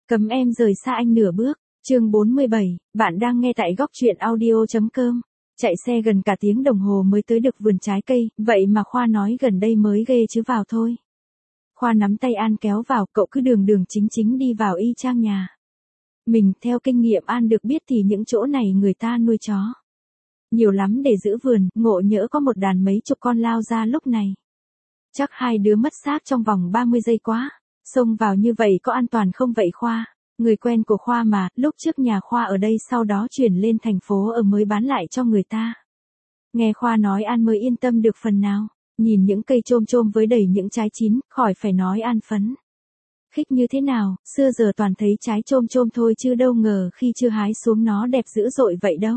Cấm em rời xa anh nửa bước. Chương 47, bạn đang nghe tại góc truyện audio.com. Chạy xe gần cả tiếng đồng hồ mới tới được vườn trái cây, vậy mà Khoa nói gần đây mới ghê chứ vào thôi. Khoa nắm tay An kéo vào, cậu cứ đường đường chính chính đi vào y chang nhà. Mình theo kinh nghiệm An được biết thì những chỗ này người ta nuôi chó nhiều lắm để giữ vườn, ngộ nhỡ có một đàn mấy chục con lao ra lúc này. Chắc hai đứa mất xác trong vòng 30 giây quá. Xông vào như vậy có an toàn không vậy Khoa? Người quen của Khoa mà, lúc trước nhà Khoa ở đây sau đó chuyển lên thành phố ở mới bán lại cho người ta. Nghe Khoa nói An mới yên tâm được phần nào. Nhìn những cây chôm chôm với đầy những trái chín, khỏi phải nói An phấn khích như thế nào, xưa giờ toàn thấy trái chôm chôm thôi chứ đâu ngờ khi chưa hái xuống nó đẹp dữ dội vậy đâu.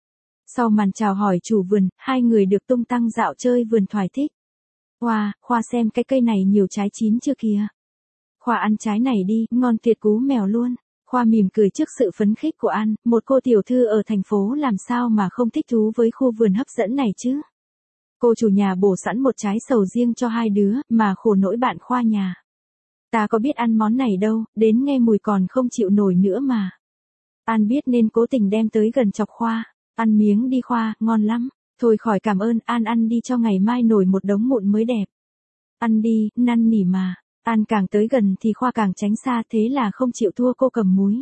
Sau màn chào hỏi chủ vườn, hai người được tung tăng dạo chơi vườn thoải thích. Wow, Khoa xem cái cây này nhiều trái chín chưa kìa. Khoa ăn trái này đi, ngon tuyệt cú mèo luôn. Khoa mỉm cười trước sự phấn khích của An, một cô tiểu thư ở thành phố làm sao mà không thích thú với khu vườn hấp dẫn này chứ. Cô chủ nhà bổ sẵn một trái sầu riêng cho hai đứa, mà khổ nỗi bạn Khoa nhà. Ta có biết ăn món này đâu, đến nghe mùi còn không chịu nổi nữa mà. An biết nên cố tình đem tới gần chọc Khoa. Ăn miếng đi Khoa, ngon lắm. Thôi khỏi cảm ơn, An ăn đi cho ngày mai nổi một đống mụn mới đẹp. Ăn đi, năn nỉ mà. An càng tới gần thì Khoa càng tránh xa, thế là không chịu thua cô cầm múi.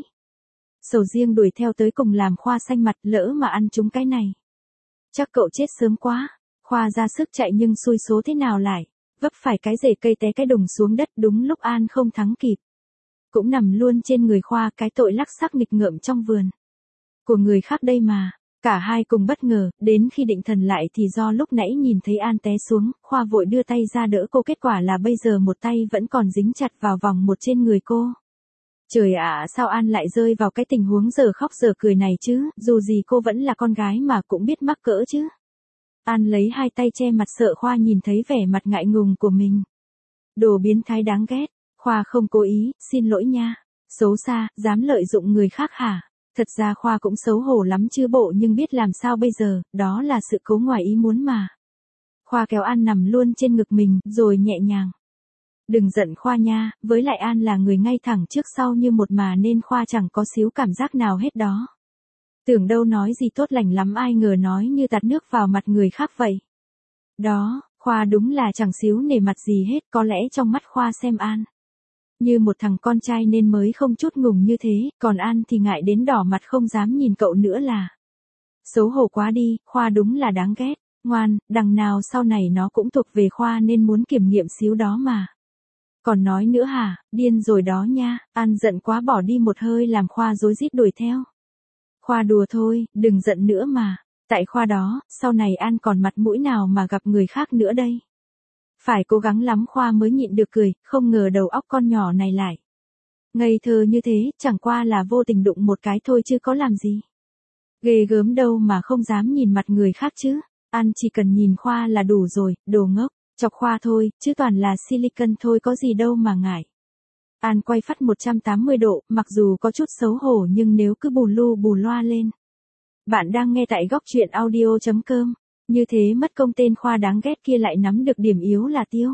Sầu riêng đuổi theo tới cùng làm Khoa xanh mặt, lỡ mà ăn trúng cái này. Chắc cậu chết sớm quá. Khoa ra sức chạy nhưng xui số thế nào lại. Vấp phải cái rễ cây té cái đùng xuống đất đúng lúc An không thắng kịp. Cũng nằm luôn trên người Khoa cái tội lắc xắc nghịch ngợm trong vườn. Của người khác đây mà. Cả hai cùng bất ngờ, đến khi định thần lại thì do lúc nãy nhìn thấy An té xuống, Khoa vội đưa tay ra đỡ cô, kết quả là bây giờ một tay vẫn còn dính chặt vào vòng một trên người cô. Trời ạ, sao An lại rơi vào cái tình huống giờ khóc giờ cười này chứ, dù gì cô vẫn là con gái mà cũng biết mắc cỡ chứ. An lấy hai tay che mặt sợ Khoa nhìn thấy vẻ mặt ngại ngùng của mình. Đồ biến thái đáng ghét. Khoa không cố ý, xin lỗi nha. Xấu xa, dám lợi dụng người khác hả? Thật ra Khoa cũng xấu hổ lắm chứ bộ, nhưng biết làm sao bây giờ, đó là sự cố ngoài ý muốn mà. Khoa kéo An nằm luôn trên ngực mình, rồi nhẹ nhàng. Đừng giận Khoa nha, với lại An là người ngay thẳng trước sau như một mà nên Khoa chẳng có xíu cảm giác nào hết đó. Tưởng đâu nói gì tốt lành lắm, ai ngờ nói như tạt nước vào mặt người khác vậy. Đó, Khoa đúng là chẳng xíu nể mặt gì hết, có lẽ trong mắt Khoa xem An như một thằng con trai nên mới không chút ngùng như thế, còn An thì ngại đến đỏ mặt không dám nhìn cậu nữa là. Xấu hổ quá đi, Khoa đúng là đáng ghét. Ngoan, đằng nào sau này nó cũng thuộc về Khoa nên muốn kiểm nghiệm xíu đó mà. Còn nói nữa hả, điên rồi đó nha. An giận quá bỏ đi một hơi làm Khoa rối rít đuổi theo. Khoa đùa thôi, đừng giận nữa mà. Tại Khoa đó, sau này An còn mặt mũi nào mà gặp người khác nữa đây. Phải cố gắng lắm Khoa mới nhịn được cười, không ngờ đầu óc con nhỏ này lại ngây thơ như thế, chẳng qua là vô tình đụng một cái thôi chứ có làm gì. Ghê gớm đâu mà không dám nhìn mặt người khác chứ. An chỉ cần nhìn Khoa là đủ rồi, đồ ngốc. Chọc Khoa thôi, chứ toàn là silicon thôi có gì đâu mà ngại. An quay phát 180 độ, mặc dù có chút xấu hổ nhưng nếu cứ bù lu bù loa lên. Bạn đang nghe tại góc truyện audio.com. Như thế mất công tên Khoa đáng ghét kia lại nắm được điểm yếu là tiêu.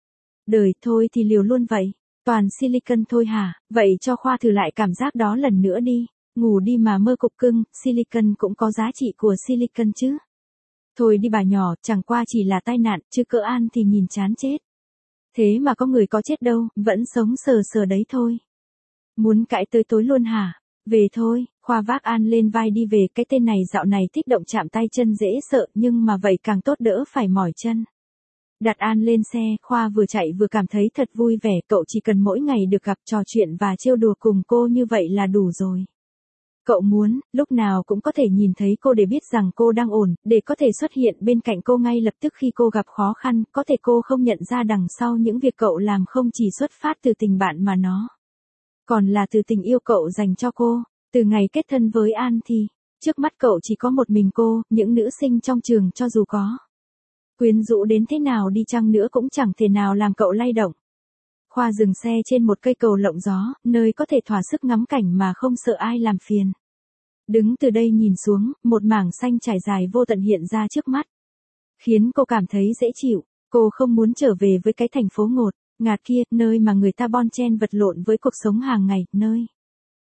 Đời thôi thì liều luôn vậy. Toàn silicon thôi hả, vậy cho Khoa thử lại cảm giác đó lần nữa đi. Ngủ đi mà mơ cục cưng, silicon cũng có giá trị của silicon chứ. Thôi đi bà nhỏ, chẳng qua chỉ là tai nạn, chứ cỡ An thì nhìn chán chết. Thế mà có người có chết đâu, vẫn sống sờ sờ đấy thôi. Muốn cãi tới tối luôn hả? Về thôi. Khoa vác An lên vai đi về, cái tên này dạo này thích động chạm tay chân dễ sợ, nhưng mà vậy càng tốt đỡ phải mỏi chân. Đặt An lên xe, Khoa vừa chạy vừa cảm thấy thật vui vẻ, cậu chỉ cần mỗi ngày được gặp trò chuyện và trêu đùa cùng cô như vậy là đủ rồi. Cậu muốn, lúc nào cũng có thể nhìn thấy cô để biết rằng cô đang ổn, để có thể xuất hiện bên cạnh cô ngay lập tức khi cô gặp khó khăn, có thể cô không nhận ra đằng sau những việc cậu làm không chỉ xuất phát từ tình bạn mà nó còn là từ tình yêu cậu dành cho cô. Từ ngày kết thân với An thì, trước mắt cậu chỉ có một mình cô, những nữ sinh trong trường cho dù có quyến rũ đến thế nào đi chăng nữa cũng chẳng thể nào làm cậu lay động. Khoa dừng xe trên một cây cầu lộng gió, nơi có thể thỏa sức ngắm cảnh mà không sợ ai làm phiền. Đứng từ đây nhìn xuống, một mảng xanh trải dài vô tận hiện ra trước mắt. Khiến cô cảm thấy dễ chịu, cô không muốn trở về với cái thành phố ngột ngạt kia, nơi mà người ta bon chen vật lộn với cuộc sống hàng ngày, nơi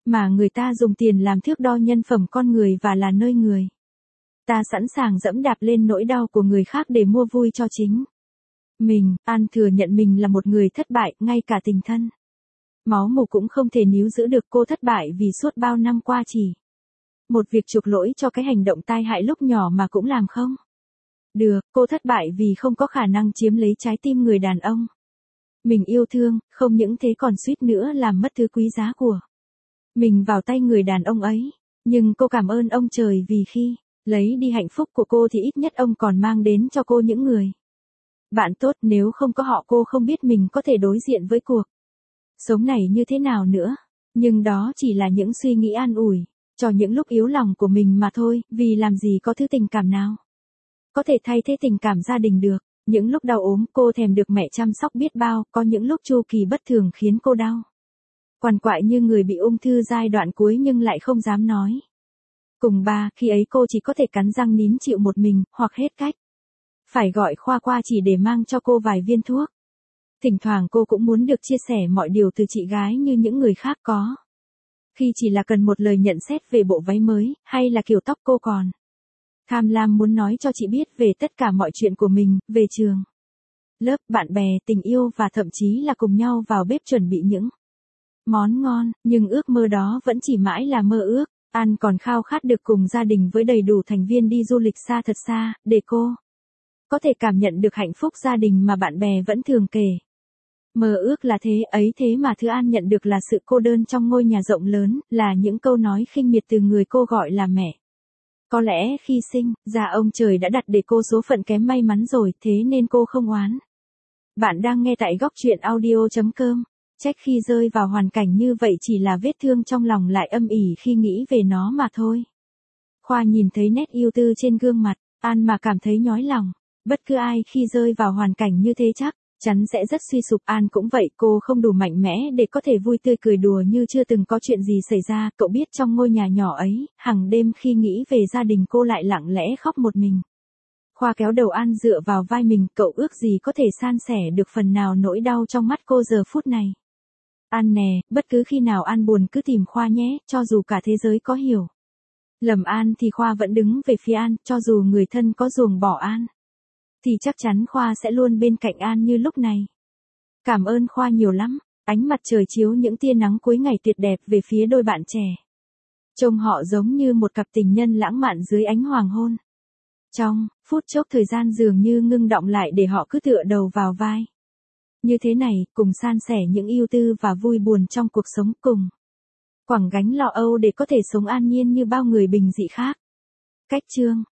Mà người ta dùng tiền làm thước đo nhân phẩm con người và là nơi người ta sẵn sàng dẫm đạp lên nỗi đau của người khác để mua vui cho chính mình. An thừa nhận mình là một người thất bại, ngay cả tình thân máu mủ cũng không thể níu giữ được. Cô thất bại vì suốt bao năm qua chỉ một việc chuộc lỗi cho cái hành động tai hại lúc nhỏ mà cũng làm không được. Cô thất bại vì không có khả năng chiếm lấy trái tim người đàn ông mình yêu thương, không những thế còn suýt nữa làm mất thứ quý giá của mình vào tay người đàn ông ấy. Nhưng cô cảm ơn ông trời vì khi lấy đi hạnh phúc của cô thì ít nhất ông còn mang đến cho cô những người bạn tốt. Nếu không có họ cô không biết mình có thể đối diện với cuộc sống này như thế nào nữa. Nhưng đó chỉ là những suy nghĩ an ủi cho những lúc yếu lòng của mình mà thôi, vì làm gì có thứ tình cảm nào có thể thay thế tình cảm gia đình được. Những lúc đau ốm cô thèm được mẹ chăm sóc biết bao, có những lúc chu kỳ bất thường khiến cô đau quằn quại như người bị ung thư giai đoạn cuối nhưng lại không dám nói cùng ba. Khi ấy cô chỉ có thể cắn răng nín chịu một mình, hoặc hết cách phải gọi Khoa qua chỉ để mang cho cô vài viên thuốc. Thỉnh thoảng cô cũng muốn được chia sẻ mọi điều từ chị gái như những người khác có. Khi chỉ là cần một lời nhận xét về bộ váy mới, hay là kiểu tóc cô còn tham lam muốn nói cho chị biết về tất cả mọi chuyện của mình, về trường, lớp, bạn bè, tình yêu và thậm chí là cùng nhau vào bếp chuẩn bị những món ngon. Nhưng ước mơ đó vẫn chỉ mãi là mơ ước. An còn khao khát được cùng gia đình với đầy đủ thành viên đi du lịch xa thật xa, để cô có thể cảm nhận được hạnh phúc gia đình mà bạn bè vẫn thường kể. Mơ ước là thế ấy, thế mà thứ An nhận được là sự cô đơn trong ngôi nhà rộng lớn, là những câu nói khinh miệt từ người cô gọi là mẹ. Có lẽ khi sinh ra ông trời đã đặt để cô số phận kém may mắn rồi, thế nên cô không oán. Bạn đang nghe tại góc truyện audio.com. Trách khi rơi vào hoàn cảnh như vậy chỉ là vết thương trong lòng lại âm ỉ khi nghĩ về nó mà thôi. Khoa nhìn thấy nét yêu tư trên gương mặt An mà cảm thấy nhói lòng. Bất cứ ai khi rơi vào hoàn cảnh như thế chắc chắn sẽ rất suy sụp. An cũng vậy, cô không đủ mạnh mẽ để có thể vui tươi cười đùa như chưa từng có chuyện gì xảy ra. Cậu biết trong ngôi nhà nhỏ ấy, hàng đêm khi nghĩ về gia đình cô lại lặng lẽ khóc một mình. Khoa kéo đầu An dựa vào vai mình, cậu ước gì có thể san sẻ được phần nào nỗi đau trong mắt cô giờ phút này. An nè, bất cứ khi nào An buồn cứ tìm Khoa nhé, cho dù cả thế giới có hiểu lầm An thì Khoa vẫn đứng về phía An, cho dù người thân có ruồng bỏ An thì chắc chắn Khoa sẽ luôn bên cạnh An như lúc này. Cảm ơn Khoa nhiều lắm. Ánh mặt trời chiếu những tia nắng cuối ngày tuyệt đẹp về phía đôi bạn trẻ. Trông họ giống như một cặp tình nhân lãng mạn dưới ánh hoàng hôn. Trong phút chốc thời gian dường như ngưng đọng lại để họ cứ tựa đầu vào vai như thế này, cùng san sẻ những ưu tư và vui buồn trong cuộc sống, cùng quẳng gánh lo âu để có thể sống an nhiên như bao người bình dị khác. Cách chương